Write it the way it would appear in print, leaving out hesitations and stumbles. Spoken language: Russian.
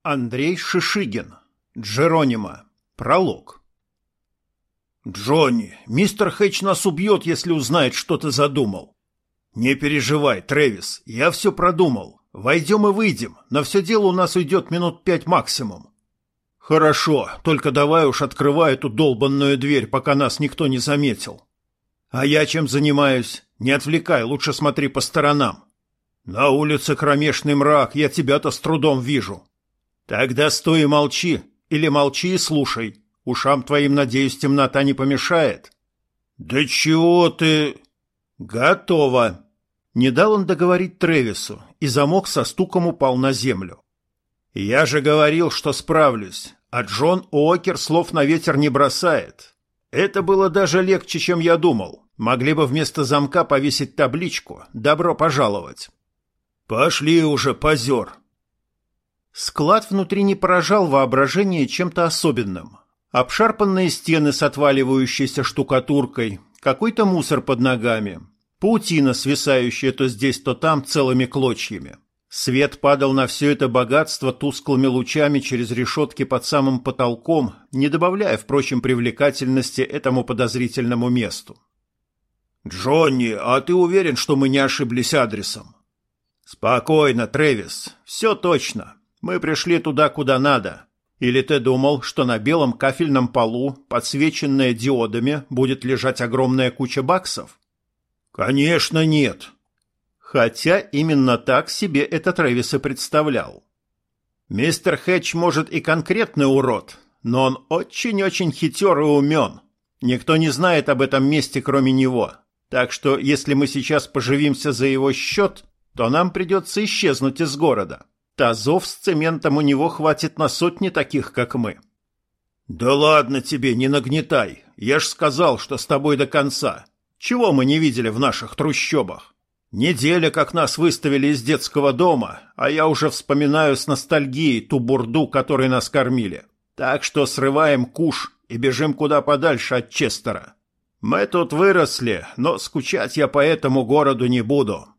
Андрей Шишигин. Джеронимо. Пролог. «Джонни, мистер Хэтч нас убьет, если узнает, что ты задумал». «Не переживай, Трэвис, я все продумал. Войдем и выйдем, на все дело у нас уйдет минут 5 максимум». «Хорошо, только давай уж открывай эту долбанную дверь, пока нас никто не заметил». «А я чем занимаюсь? Не отвлекай, лучше смотри по сторонам». «На улице кромешный мрак, я тебя-то с трудом вижу». «Тогда стой и молчи, или молчи и слушай. Ушам твоим, надеюсь, темнота не помешает». «Да чего ты...» «Готово». Не дал он договорить Трэвису, и замок со стуком упал на землю. «Я же говорил, что справлюсь, а Джон Уокер слов на ветер не бросает. Это было даже легче, чем я думал. Могли бы вместо замка повесить табличку «Добро пожаловать». «Пошли уже, позер». Склад внутри не поражал воображение чем-то особенным. Обшарпанные стены с отваливающейся штукатуркой, какой-то мусор под ногами, паутина, свисающая то здесь, то там целыми клочьями. Свет падал на все это богатство тусклыми лучами через решетки под самым потолком, не добавляя, впрочем, привлекательности этому подозрительному месту. «Джонни, а ты уверен, что мы не ошиблись адресом?» «Спокойно, Трэвис, все точно. Мы пришли туда, куда надо. Или ты думал, что на белом кафельном полу, подсвеченная диодами, будет лежать огромная куча баксов?» «Конечно нет». Хотя именно так себе это Трэвис и представлял. Мистер Хэтч, может, и конкретный урод, но он очень-очень хитер и умен. Никто не знает об этом месте, кроме него. Так что, если мы сейчас поживимся за его счет, то нам придется исчезнуть из города. Тазов с цементом у него хватит на сотни таких, как мы. «Да ладно тебе, не нагнетай. Я ж сказал, что с тобой до конца. Чего мы не видели в наших трущобах? Неделя, как нас выставили из детского дома, а я уже вспоминаю с ностальгией ту бурду, которой нас кормили. Так что срываем куш и бежим куда подальше от Честера. Мы тут выросли, но скучать я по этому городу не буду».